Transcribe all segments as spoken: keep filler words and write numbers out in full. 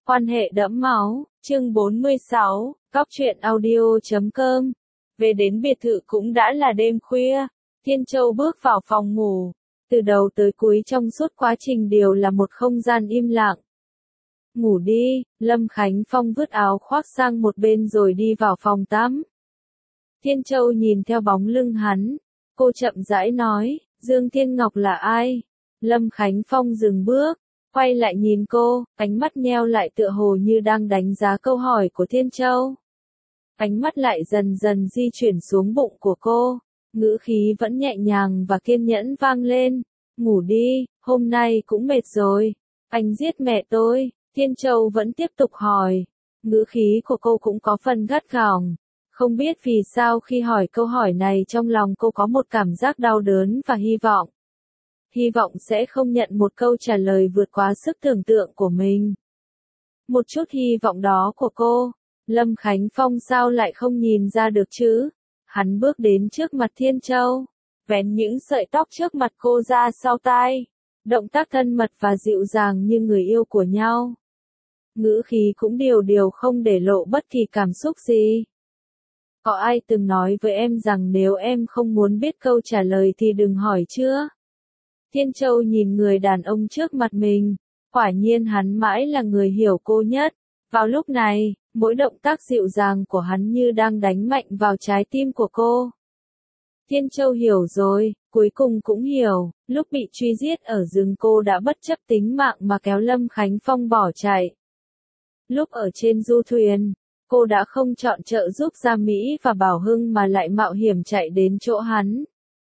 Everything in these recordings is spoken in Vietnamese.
Quan hệ đẫm máu, chương bốn mươi sáu, Cóc truyện audio chấm com. Về đến biệt thự cũng đã là đêm khuya, Thiên Châu bước vào phòng ngủ. Từ đầu tới cuối trong suốt quá trình đều là một không gian im lặng. Ngủ đi, Lâm Khánh Phong vứt áo khoác sang một bên rồi đi vào phòng tắm. Thiên Châu nhìn theo bóng lưng hắn, cô chậm rãi nói, Dương Thiên Ngọc là ai? Lâm Khánh Phong dừng bước, quay lại nhìn cô, ánh mắt nheo lại tựa hồ như đang đánh giá câu hỏi của Thiên Châu. Ánh mắt lại dần dần di chuyển xuống bụng của cô, ngữ khí vẫn nhẹ nhàng và kiên nhẫn vang lên, ngủ đi, hôm nay cũng mệt rồi, anh giết mẹ tôi. Thiên Châu vẫn tiếp tục hỏi, ngữ khí của cô cũng có phần gắt gỏng. Không biết vì sao khi hỏi câu hỏi này trong lòng cô có một cảm giác đau đớn và hy vọng. Hy vọng sẽ không nhận một câu trả lời vượt quá sức tưởng tượng của mình. Một chút hy vọng đó của cô, Lâm Khánh Phong sao lại không nhìn ra được chứ? Hắn bước đến trước mặt Thiên Châu, vén những sợi tóc trước mặt cô ra sau tai, động tác thân mật và dịu dàng như người yêu của nhau. Ngữ khí cũng điều điều không để lộ bất kỳ cảm xúc gì. Có ai từng nói với em rằng nếu em không muốn biết câu trả lời thì đừng hỏi chưa? Thiên Châu nhìn người đàn ông trước mặt mình, quả nhiên hắn mãi là người hiểu cô nhất. Vào lúc này, mỗi động tác dịu dàng của hắn như đang đánh mạnh vào trái tim của cô. Thiên Châu hiểu rồi, cuối cùng cũng hiểu, lúc bị truy giết ở rừng cô đã bất chấp tính mạng mà kéo Lâm Khánh Phong bỏ chạy. Lúc ở trên du thuyền, cô đã không chọn trợ giúp Gia Mỹ và Bảo Hưng mà lại mạo hiểm chạy đến chỗ hắn.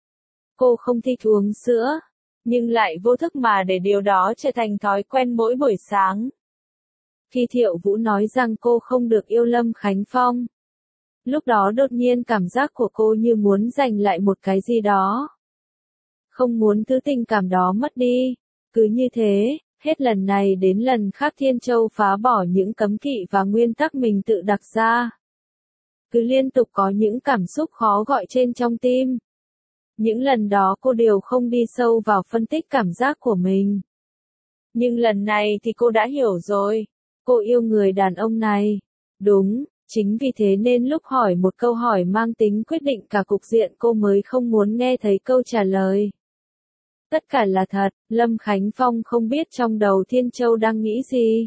Cô không thích uống sữa, nhưng lại vô thức mà để điều đó trở thành thói quen mỗi buổi sáng. Khi Thiệu Vũ nói rằng cô không được yêu Lâm Khánh Phong, lúc đó đột nhiên cảm giác của cô như muốn giành lại một cái gì đó. Không muốn thứ tình cảm đó mất đi. Cứ như thế, hết lần này đến lần khác Thiên Châu phá bỏ những cấm kỵ và nguyên tắc mình tự đặt ra. Cứ liên tục có những cảm xúc khó gọi trên trong tim. Những lần đó cô đều không đi sâu vào phân tích cảm giác của mình. Nhưng lần này thì cô đã hiểu rồi. Cô yêu người đàn ông này. Đúng, chính vì thế nên lúc hỏi một câu hỏi mang tính quyết định cả cục diện cô mới không muốn nghe thấy câu trả lời. Tất cả là thật, Lâm Khánh Phong không biết trong đầu Thiên Châu đang nghĩ gì.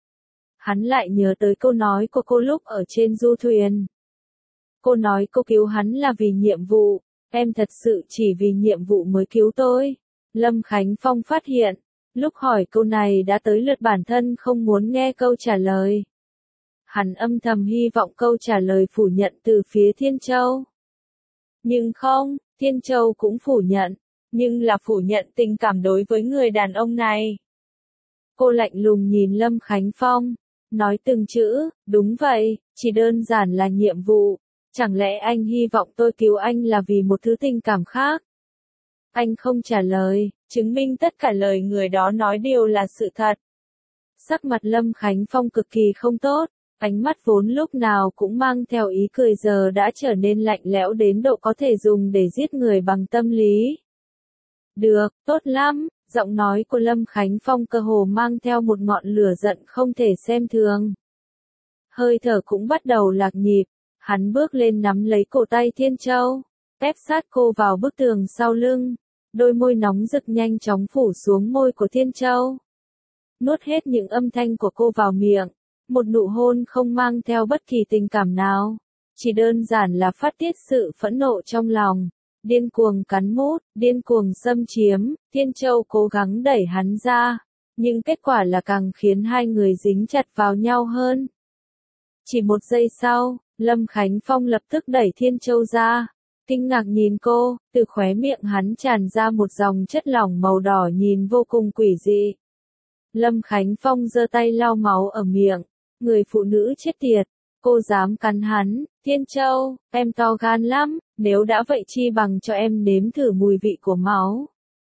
Hắn lại nhớ tới câu nói của cô lúc ở trên du thuyền. Cô nói cô cứu hắn là vì nhiệm vụ, em thật sự chỉ vì nhiệm vụ mới cứu tôi. Lâm Khánh Phong phát hiện, lúc hỏi câu này đã tới lượt bản thân không muốn nghe câu trả lời. Hắn âm thầm hy vọng câu trả lời phủ nhận từ phía Thiên Châu. Nhưng không, Thiên Châu cũng phủ nhận. Nhưng là phủ nhận tình cảm đối với người đàn ông này. Cô lạnh lùng nhìn Lâm Khánh Phong, nói từng chữ, đúng vậy, chỉ đơn giản là nhiệm vụ. Chẳng lẽ anh hy vọng tôi cứu anh là vì một thứ tình cảm khác? Anh không trả lời, chứng minh tất cả lời người đó nói đều là sự thật. Sắc mặt Lâm Khánh Phong cực kỳ không tốt, ánh mắt vốn lúc nào cũng mang theo ý cười giờ đã trở nên lạnh lẽo đến độ có thể dùng để giết người bằng tâm lý. Được, tốt lắm, giọng nói của Lâm Khánh Phong cơ hồ mang theo một ngọn lửa giận không thể xem thường. Hơi thở cũng bắt đầu lạc nhịp, hắn bước lên nắm lấy cổ tay Thiên Châu, ép sát cô vào bức tường sau lưng, đôi môi nóng rực nhanh chóng phủ xuống môi của Thiên Châu. Nuốt hết những âm thanh của cô vào miệng, một nụ hôn không mang theo bất kỳ tình cảm nào, chỉ đơn giản là phát tiết sự phẫn nộ trong lòng. Điên cuồng cắn mút, điên cuồng xâm chiếm, Thiên Châu cố gắng đẩy hắn ra, nhưng kết quả là càng khiến hai người dính chặt vào nhau hơn. Chỉ một giây sau, Lâm Khánh Phong lập tức đẩy Thiên Châu ra, kinh ngạc nhìn cô, từ khóe miệng hắn tràn ra một dòng chất lỏng màu đỏ nhìn vô cùng quỷ dị. Lâm Khánh Phong giơ tay lau máu ở miệng, người phụ nữ chết tiệt. Cô dám cắn hắn, Thiên Châu, em to gan lắm, nếu đã vậy chi bằng cho em nếm thử mùi vị của máu.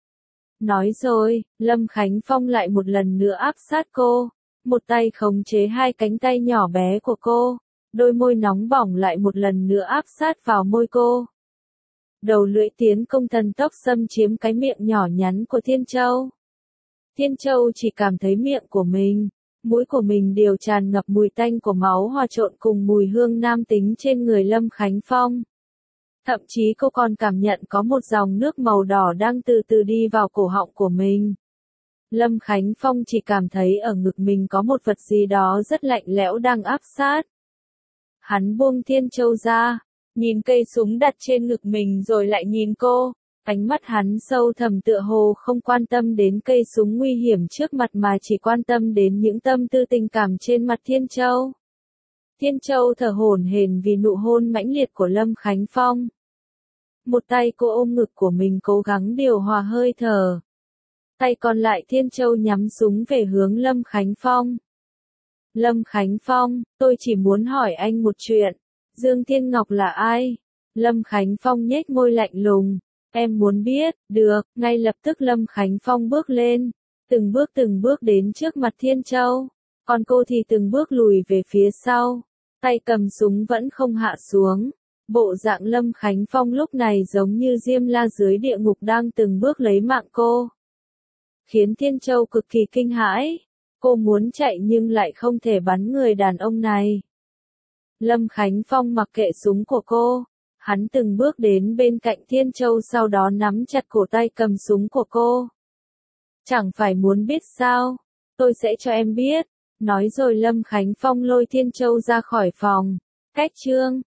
Nói rồi, Lâm Khánh Phong lại một lần nữa áp sát cô, một tay khống chế hai cánh tay nhỏ bé của cô, đôi môi nóng bỏng lại một lần nữa áp sát vào môi cô. Đầu lưỡi tiến công thần tốc xâm chiếm cái miệng nhỏ nhắn của Thiên Châu. Thiên Châu chỉ cảm thấy miệng của mình, Mũi của mình đều tràn ngập mùi tanh của máu hòa trộn cùng mùi hương nam tính trên người Lâm Khánh Phong. Thậm chí cô còn cảm nhận có một dòng nước màu đỏ đang từ từ đi vào cổ họng của mình. Lâm Khánh Phong chỉ cảm thấy ở ngực mình có một vật gì đó rất lạnh lẽo đang áp sát. Hắn buông Thiên Châu ra, nhìn cây súng đặt trên ngực mình rồi lại nhìn cô. Ánh mắt hắn sâu thẳm tựa hồ không quan tâm đến cây súng nguy hiểm trước mặt mà chỉ quan tâm đến những tâm tư tình cảm trên mặt Thiên Châu. Thiên Châu thở hổn hển vì nụ hôn mãnh liệt của Lâm Khánh Phong. Một tay cô ôm ngực của mình cố gắng điều hòa hơi thở. Tay còn lại Thiên Châu nhắm súng về hướng Lâm Khánh Phong. Lâm Khánh Phong, tôi chỉ muốn hỏi anh một chuyện. Dương Thiên Ngọc là ai? Lâm Khánh Phong nhếch môi lạnh lùng. Em muốn biết, được, ngay lập tức Lâm Khánh Phong bước lên. Từng bước từng bước đến trước mặt Thiên Châu. Còn cô thì từng bước lùi về phía sau. Tay cầm súng vẫn không hạ xuống. Bộ dạng Lâm Khánh Phong lúc này giống như Diêm La dưới địa ngục đang từng bước lấy mạng cô. Khiến Thiên Châu cực kỳ kinh hãi. Cô muốn chạy nhưng lại không thể bắn người đàn ông này. Lâm Khánh Phong mặc kệ súng của cô. Hắn từng bước đến bên cạnh Thiên Châu sau đó nắm chặt cổ tay cầm súng của cô. Chẳng phải muốn biết sao? Tôi sẽ cho em biết. Nói rồi Lâm Khánh Phong lôi Thiên Châu ra khỏi phòng. Cách chương